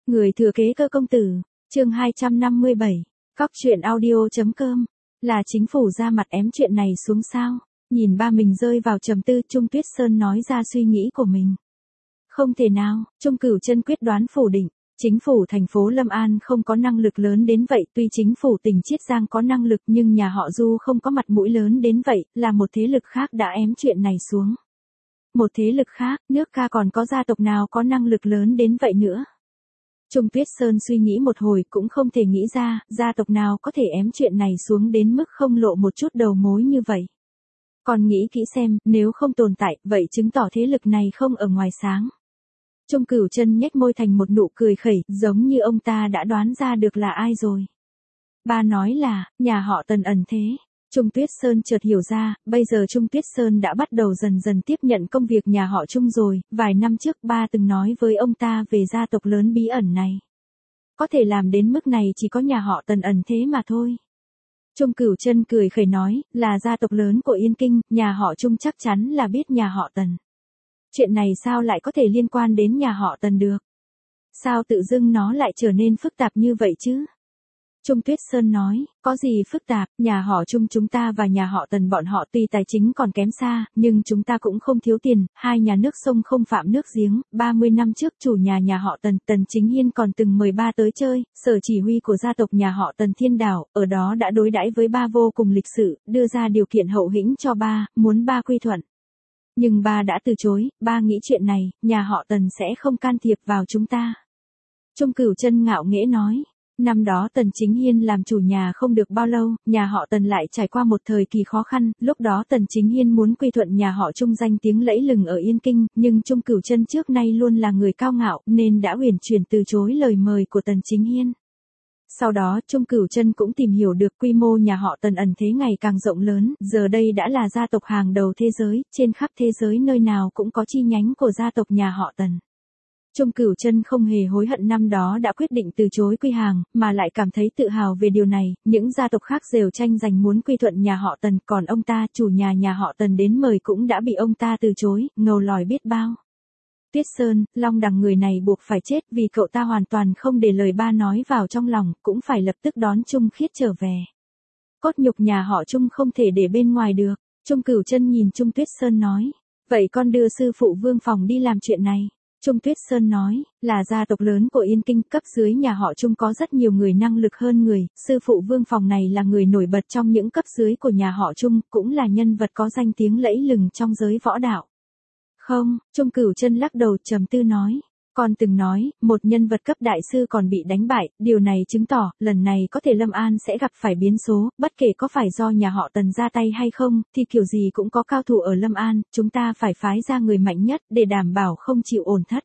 Người thừa kế cơ công tử, chương 257, cóc truyện audio.com, là chính phủ ra mặt ém chuyện này xuống sao? Nhìn ba mình rơi vào trầm tư, Trung Tuyết Sơn nói ra suy nghĩ của mình. Không thể nào, Trung Cửu Chân quyết đoán phủ định. Chính phủ thành phố Lâm An không có năng lực lớn đến vậy, tuy chính phủ tỉnh Chiết Giang có năng lực nhưng nhà họ Du không có mặt mũi lớn đến vậy, là một thế lực khác đã ém chuyện này xuống. Một thế lực khác, nước ca còn có gia tộc nào có năng lực lớn đến vậy nữa. Trung Tuyết Sơn suy nghĩ một hồi cũng không thể nghĩ ra, gia tộc nào có thể ém chuyện này xuống đến mức không lộ một chút đầu mối như vậy. Còn nghĩ kỹ xem, nếu không tồn tại, vậy chứng tỏ thế lực này không ở ngoài sáng. Trung Cửu Chân nhếch môi thành một nụ cười khẩy, giống như ông ta đã đoán ra được là ai rồi. Ba nói là, nhà họ Tần ẩn thế. Trung Tuyết Sơn chợt hiểu ra, bây giờ Trung Tuyết Sơn đã bắt đầu dần dần tiếp nhận công việc nhà họ Trung rồi, vài năm trước ba từng nói với ông ta về gia tộc lớn bí ẩn này. Có thể làm đến mức này chỉ có nhà họ Tần ẩn thế mà thôi. Trung Cửu Chân cười khẩy nói, là gia tộc lớn của Yên Kinh, nhà họ Trung chắc chắn là biết nhà họ Tần. Chuyện này sao lại có thể liên quan đến nhà họ Tần được? Sao tự dưng nó lại trở nên phức tạp như vậy chứ? Trung Tuyết Sơn nói, có gì phức tạp, nhà họ Trung chúng ta và nhà họ Tần bọn họ tuy tài chính còn kém xa, nhưng chúng ta cũng không thiếu tiền, hai nhà nước sông không phạm nước giếng, 30 năm trước chủ nhà họ Tần, Tần Chính Hiên còn từng mời ba tới chơi, sở chỉ huy của gia tộc nhà họ Tần Thiên Đảo, ở đó đã đối đãi với ba vô cùng lịch sự, đưa ra điều kiện hậu hĩnh cho ba, muốn ba quy thuận. Nhưng ba đã từ chối, ba nghĩ chuyện này, nhà họ Tần sẽ không can thiệp vào chúng ta. Trung Cửu Chân ngạo nghễ nói. Năm đó Tần Chính Hiên làm chủ nhà không được bao lâu, nhà họ Tần lại trải qua một thời kỳ khó khăn, lúc đó Tần Chính Hiên muốn quy thuận nhà họ Trung danh tiếng lẫy lừng ở Yên Kinh, nhưng Trung Cửu Chân trước nay luôn là người cao ngạo, nên đã uyển chuyển từ chối lời mời của Tần Chính Hiên. Sau đó Trung Cửu Chân cũng tìm hiểu được quy mô nhà họ Tần ẩn thế ngày càng rộng lớn, giờ đây đã là gia tộc hàng đầu thế giới, trên khắp thế giới nơi nào cũng có chi nhánh của gia tộc nhà họ Tần. Trung Cửu Chân không hề hối hận năm đó đã quyết định từ chối quy hàng, mà lại cảm thấy tự hào về điều này, những gia tộc khác đều tranh giành muốn quy thuận nhà họ Tần, còn ông ta, chủ nhà họ Tần đến mời cũng đã bị ông ta từ chối, ngầu lòi biết bao. Tuyết Sơn, Long Đằng người này buộc phải chết vì cậu ta hoàn toàn không để lời ba nói vào trong lòng, cũng phải lập tức đón Trung Khiết trở về. Cốt nhục nhà họ Trung không thể để bên ngoài được, Trung Cửu Chân nhìn Trung Tuyết Sơn nói, vậy con đưa sư phụ Vương Phòng đi làm chuyện này. Trung Tuyết Sơn nói, là gia tộc lớn của Yên Kinh, cấp dưới nhà họ Trung có rất nhiều người năng lực hơn người, sư phụ Vương Phòng này là người nổi bật trong những cấp dưới của nhà họ Trung, cũng là nhân vật có danh tiếng lẫy lừng trong giới võ đạo. Không, Trung Cửu Chân lắc đầu trầm tư nói, con từng nói, một nhân vật cấp đại sư còn bị đánh bại, điều này chứng tỏ, lần này có thể Lâm An sẽ gặp phải biến số, bất kể có phải do nhà họ Tần ra tay hay không, thì kiểu gì cũng có cao thủ ở Lâm An, chúng ta phải phái ra người mạnh nhất, để đảm bảo không chịu ổn thất.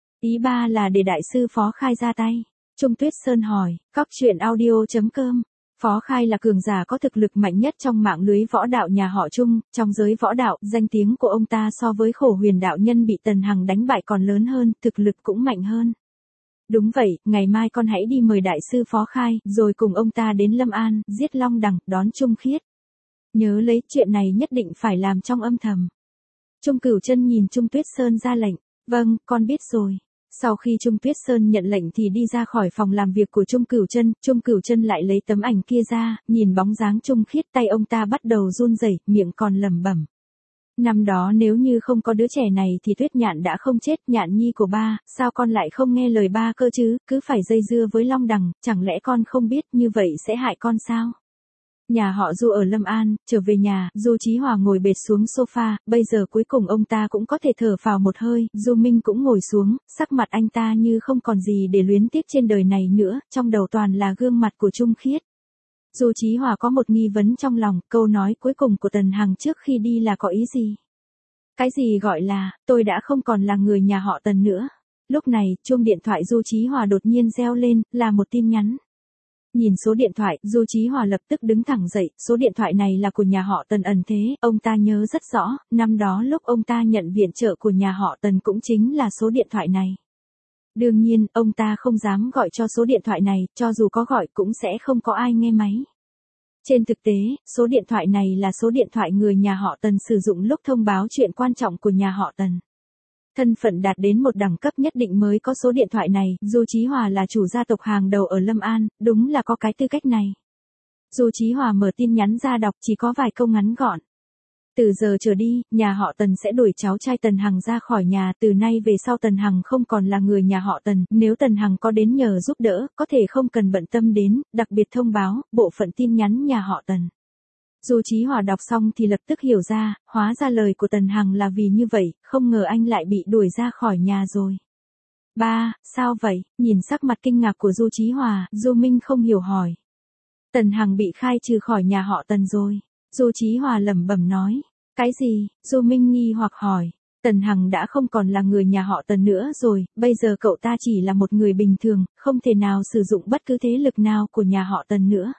Ý ba là để đại sư Phó Khai ra tay. Trung Tuyết Sơn hỏi, cóc truyện audio.com. Phó Khai là cường giả có thực lực mạnh nhất trong mạng lưới võ đạo nhà họ Trung, trong giới võ đạo, danh tiếng của ông ta so với Khổ Huyền đạo nhân bị Tần Hằng đánh bại còn lớn hơn, thực lực cũng mạnh hơn. Đúng vậy, ngày mai con hãy đi mời đại sư Phó Khai, rồi cùng ông ta đến Lâm An, giết Long Đằng, đón Trung Khiết. Nhớ lấy, chuyện này nhất định phải làm trong âm thầm. Trung Cửu Chân nhìn Trung Tuyết Sơn ra lệnh, vâng, con biết rồi. Sau khi Trung Tuyết Sơn nhận lệnh thì đi ra khỏi phòng làm việc của Trung Cửu Chân lại lấy tấm ảnh kia ra, nhìn bóng dáng Trung Khiết, tay ông ta bắt đầu run rẩy, miệng còn lẩm bẩm. Năm đó nếu như không có đứa trẻ này thì Tuyết Nhạn đã không chết, Nhạn nhi của ba, sao con lại không nghe lời ba cơ chứ, cứ phải dây dưa với Long Đằng, chẳng lẽ con không biết như vậy sẽ hại con sao? Nhà họ Du ở Lâm An, trở về nhà, Du Chí Hòa ngồi bệt xuống sofa, bây giờ cuối cùng ông ta cũng có thể thở phào một hơi, Du Minh cũng ngồi xuống, sắc mặt anh ta như không còn gì để luyến tiếc trên đời này nữa, trong đầu toàn là gương mặt của Trung Khiết. Du Chí Hòa có một nghi vấn trong lòng, câu nói cuối cùng của Tần Hằng trước khi đi là có ý gì? Cái gì gọi là, tôi đã không còn là người nhà họ Tần nữa. Lúc này, chuông điện thoại Du Chí Hòa đột nhiên reo lên, là một tin nhắn. Nhìn số điện thoại, Du Chí Hòa lập tức đứng thẳng dậy, số điện thoại này là của nhà họ Tần ẩn thế, ông ta nhớ rất rõ, năm đó lúc ông ta nhận viện trợ của nhà họ Tần cũng chính là số điện thoại này. Đương nhiên, ông ta không dám gọi cho số điện thoại này, cho dù có gọi cũng sẽ không có ai nghe máy. Trên thực tế, số điện thoại này là số điện thoại người nhà họ Tần sử dụng lúc thông báo chuyện quan trọng của nhà họ Tần. thân phận đạt đến một đẳng cấp nhất định mới có số điện thoại này, Du Chí Hòa là chủ gia tộc hàng đầu ở Lâm An, đúng là có cái tư cách này. Du Chí Hòa mở tin nhắn ra đọc, chỉ có vài câu ngắn gọn. Từ giờ trở đi, nhà họ Tần sẽ đuổi cháu trai Tần Hằng ra khỏi nhà, từ nay về sau Tần Hằng không còn là người nhà họ Tần, nếu Tần Hằng có đến nhờ giúp đỡ, có thể không cần bận tâm đến, đặc biệt thông báo, bộ phận tin nhắn nhà họ Tần. Du Chí Hòa đọc xong thì lập tức hiểu ra, hóa ra lời của Tần Hằng là vì như vậy, không ngờ anh lại bị đuổi ra khỏi nhà rồi. Ba, sao vậy? Nhìn sắc mặt kinh ngạc của Du Chí Hòa, Du Minh không hiểu hỏi. Tần Hằng bị khai trừ khỏi nhà họ Tần rồi. Du Chí Hòa lẩm bẩm nói. Cái gì? Du Minh nghi hoặc hỏi. Tần Hằng đã không còn là người nhà họ Tần nữa rồi, bây giờ cậu ta chỉ là một người bình thường, không thể nào sử dụng bất cứ thế lực nào của nhà họ Tần nữa.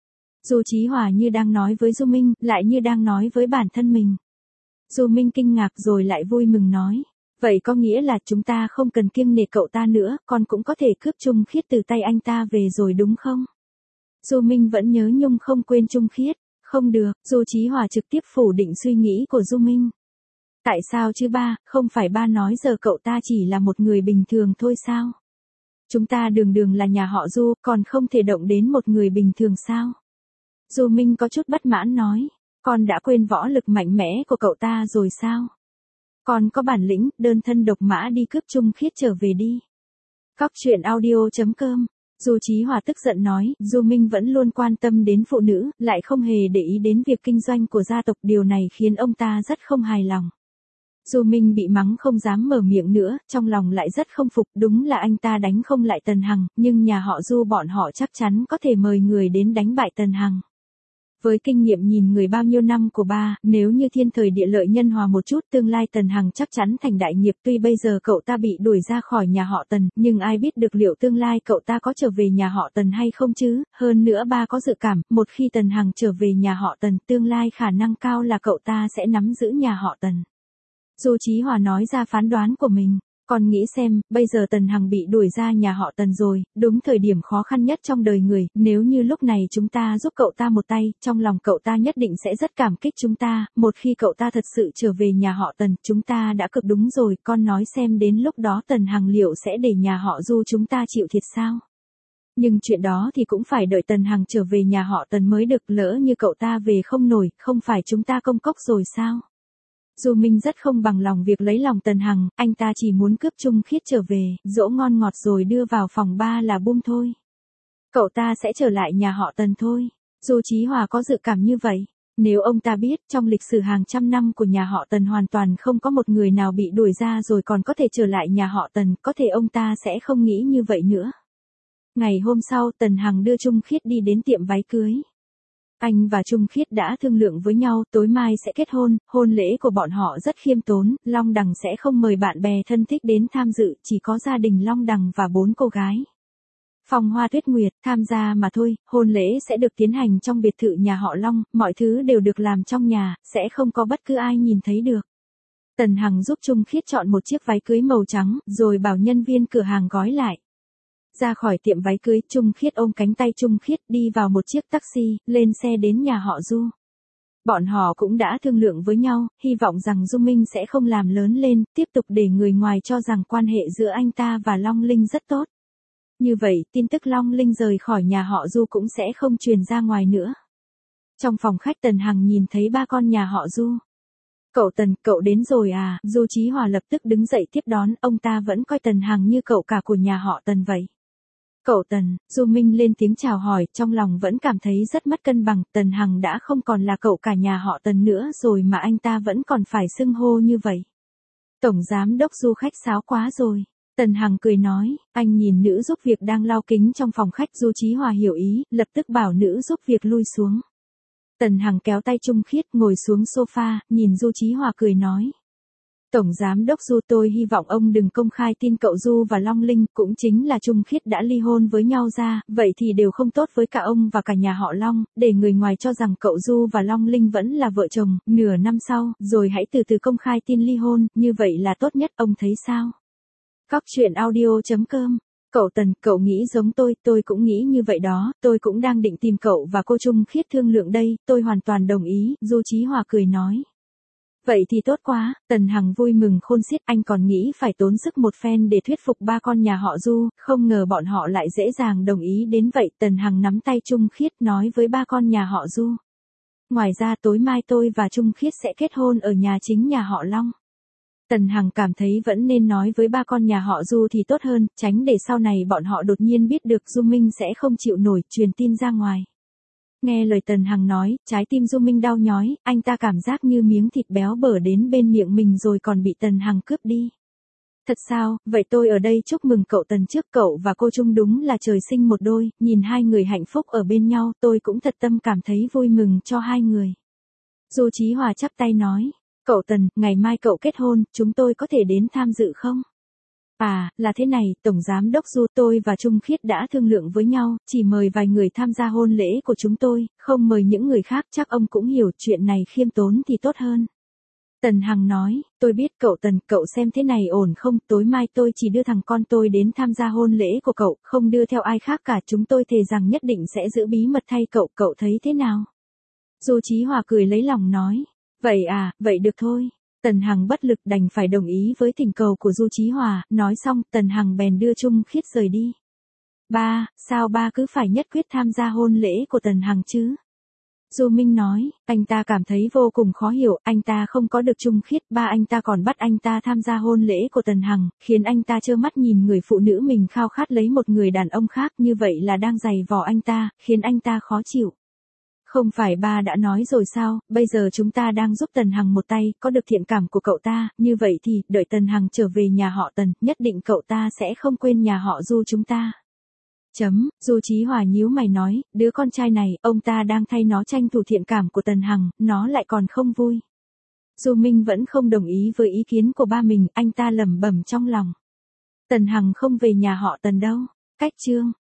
Du Chí Hòa như đang nói với Du Minh, lại như đang nói với bản thân mình. Du Minh kinh ngạc rồi lại vui mừng nói. Vậy có nghĩa là chúng ta không cần kiêng nể cậu ta nữa, con cũng có thể cướp Trung Khiết từ tay anh ta về rồi đúng không? Du Minh vẫn nhớ nhung không quên Trung Khiết. Không được, Du Chí Hòa trực tiếp phủ định suy nghĩ của Du Minh. Tại sao chứ ba, không phải ba nói giờ cậu ta chỉ là một người bình thường thôi sao? Chúng ta đường đường là nhà họ Du, còn không thể động đến một người bình thường sao? Du Minh có chút bất mãn nói, con đã quên võ lực mạnh mẽ của cậu ta rồi sao? Con có bản lĩnh, đơn thân độc mã đi cướp Trung Khiết trở về đi. Cóc truyện audio.com. Du Chí Hòa tức giận nói, Du Minh vẫn luôn quan tâm đến phụ nữ, lại không hề để ý đến việc kinh doanh của gia tộc, điều này khiến ông ta rất không hài lòng. Du Minh bị mắng không dám mở miệng nữa, trong lòng lại rất không phục, đúng là anh ta đánh không lại Tần Hằng, nhưng nhà họ Du bọn họ chắc chắn có thể mời người đến đánh bại Tần Hằng. Với kinh nghiệm nhìn người bao nhiêu năm của ba, nếu như thiên thời địa lợi nhân hòa một chút, tương lai Tần Hằng chắc chắn thành đại nghiệp. Tuy bây giờ cậu ta bị đuổi ra khỏi nhà họ Tần, nhưng ai biết được liệu tương lai cậu ta có trở về nhà họ Tần hay không chứ. Hơn nữa ba có dự cảm, một khi Tần Hằng trở về nhà họ Tần, tương lai khả năng cao là cậu ta sẽ nắm giữ nhà họ Tần. Du Chí Hòa nói ra phán đoán của mình. Con nghĩ xem, bây giờ Tần Hằng bị đuổi ra nhà họ Tần rồi, đúng thời điểm khó khăn nhất trong đời người, nếu như lúc này chúng ta giúp cậu ta một tay, trong lòng cậu ta nhất định sẽ rất cảm kích chúng ta, một khi cậu ta thật sự trở về nhà họ Tần, chúng ta đã cực đúng rồi, con nói xem đến lúc đó Tần Hằng liệu sẽ để nhà họ Du chúng ta chịu thiệt sao? Nhưng chuyện đó thì cũng phải đợi Tần Hằng trở về nhà họ Tần mới được, lỡ như cậu ta về không nổi, không phải chúng ta công cốc rồi sao? Du Minh rất không bằng lòng việc lấy lòng Tần Hằng, anh ta chỉ muốn cướp Trung Khiết trở về, dỗ ngon ngọt rồi đưa vào phòng ba là bum thôi. Cậu ta sẽ trở lại nhà họ Tần thôi. Du Chí Hòa có dự cảm như vậy. Nếu ông ta biết trong lịch sử hàng trăm năm của nhà họ Tần hoàn toàn không có một người nào bị đuổi ra rồi còn có thể trở lại nhà họ Tần, có thể ông ta sẽ không nghĩ như vậy nữa. Ngày hôm sau Tần Hằng đưa Trung Khiết đi đến tiệm váy cưới. Anh và Trung Khiết đã thương lượng với nhau tối mai sẽ kết hôn, hôn lễ của bọn họ rất khiêm tốn, Long Đằng sẽ không mời bạn bè thân thích đến tham dự, chỉ có gia đình Long Đằng và 4 cô gái. Phong Hoa Tuyết Nguyệt tham gia mà thôi, hôn lễ sẽ được tiến hành trong biệt thự nhà họ Long, mọi thứ đều được làm trong nhà, sẽ không có bất cứ ai nhìn thấy được. Tần Hằng giúp Trung Khiết chọn một chiếc váy cưới màu trắng, rồi bảo nhân viên cửa hàng gói lại. Ra khỏi tiệm váy cưới, Trung Khiết ôm cánh tay Trung Khiết đi vào một chiếc taxi, lên xe đến nhà họ Du. Bọn họ cũng đã thương lượng với nhau, hy vọng rằng Du Minh sẽ không làm lớn lên, tiếp tục để người ngoài cho rằng quan hệ giữa anh ta và Long Linh rất tốt. Như vậy, tin tức Long Linh rời khỏi nhà họ Du cũng sẽ không truyền ra ngoài nữa. Trong phòng khách Tần Hằng nhìn thấy ba con nhà họ Du. Cậu Tần, cậu đến rồi à? Du Chí Hòa lập tức đứng dậy tiếp đón, ông ta vẫn coi Tần Hằng như cậu cả của nhà họ Tần vậy. Cậu Tần, Du Minh lên tiếng chào hỏi, trong lòng vẫn cảm thấy rất mất cân bằng, Tần Hằng đã không còn là cậu cả nhà họ Tần nữa rồi mà anh ta vẫn còn phải xưng hô như vậy. Tổng giám đốc Du khách sáo quá rồi. Tần Hằng cười nói, anh nhìn nữ giúp việc đang lau kính trong phòng khách. Du Chí Hòa hiểu ý, lập tức bảo nữ giúp việc lui xuống. Tần Hằng kéo tay Trung Khiết ngồi xuống sofa, nhìn Du Chí Hòa cười nói. Tổng giám đốc Du, tôi hy vọng ông đừng công khai tin cậu Du và Long Linh, cũng chính là Trung Khiết đã ly hôn với nhau ra, vậy thì đều không tốt với cả ông và cả nhà họ Long, để người ngoài cho rằng cậu Du và Long Linh vẫn là vợ chồng, nửa năm sau, rồi hãy từ từ công khai tin ly hôn, như vậy là tốt nhất, ông thấy sao? Cóc truyện audio.com. Cậu Tần, cậu nghĩ giống tôi cũng nghĩ như vậy đó, tôi cũng đang định tìm cậu và cô Trung Khiết thương lượng đây, tôi hoàn toàn đồng ý, Du Chí Hòa cười nói. Vậy thì tốt quá, Tần Hằng vui mừng khôn xiết, anh còn nghĩ phải tốn sức một phen để thuyết phục ba con nhà họ Du, không ngờ bọn họ lại dễ dàng đồng ý đến vậy. Tần Hằng nắm tay Trung Khiết nói với ba con nhà họ Du. Ngoài ra tối mai tôi và Trung Khiết sẽ kết hôn ở nhà chính nhà họ Long. Tần Hằng cảm thấy vẫn nên nói với ba con nhà họ Du thì tốt hơn, tránh để sau này bọn họ đột nhiên biết được Du Minh sẽ không chịu nổi, truyền tin ra ngoài. Nghe lời Tần Hằng nói, trái tim Du Minh đau nhói, anh ta cảm giác như miếng thịt béo bở đến bên miệng mình rồi còn bị Tần Hằng cướp đi. Thật sao, vậy tôi ở đây chúc mừng cậu Tần trước, cậu và cô Trung đúng là trời sinh một đôi, nhìn hai người hạnh phúc ở bên nhau tôi cũng thật tâm cảm thấy vui mừng cho hai người. Du Chí Hòa chắp tay nói, cậu Tần, ngày mai cậu kết hôn, chúng tôi có thể đến tham dự không? À, là thế này, Tổng Giám đốc Du, tôi và Trung Khiết đã thương lượng với nhau, chỉ mời vài người tham gia hôn lễ của chúng tôi, không mời những người khác, chắc ông cũng hiểu chuyện này khiêm tốn thì tốt hơn. Tần Hằng nói, tôi biết cậu Tần, cậu xem thế này ổn không, tối mai tôi chỉ đưa thằng con tôi đến tham gia hôn lễ của cậu, không đưa theo ai khác cả, chúng tôi thề rằng nhất định sẽ giữ bí mật thay cậu, cậu thấy thế nào? Du Chí Hòa cười lấy lòng nói, vậy à, vậy được thôi. Tần Hằng bất lực đành phải đồng ý với thỉnh cầu của Du Chí Hòa, nói xong Tần Hằng bèn đưa Trung Khiết rời đi. Ba, sao ba cứ phải nhất quyết tham gia hôn lễ của Tần Hằng chứ? Du Minh nói, anh ta cảm thấy vô cùng khó hiểu, anh ta không có được Trung Khiết, ba anh ta còn bắt anh ta tham gia hôn lễ của Tần Hằng, khiến anh ta trơ mắt nhìn người phụ nữ mình khao khát lấy một người đàn ông khác, như vậy là đang giày vò anh ta, khiến anh ta khó chịu. Không phải ba đã nói rồi sao, bây giờ chúng ta đang giúp Tần Hằng một tay, có được thiện cảm của cậu ta, như vậy thì, đợi Tần Hằng trở về nhà họ Tần, nhất định cậu ta sẽ không quên nhà họ Du chúng ta. Du Chí Hòa nhíu mày nói, đứa con trai này, ông ta đang thay nó tranh thủ thiện cảm của Tần Hằng, nó lại còn không vui. Du Minh vẫn không đồng ý với ý kiến của ba mình, anh ta lẩm bẩm trong lòng. Tần Hằng không về nhà họ Tần đâu, cách chương.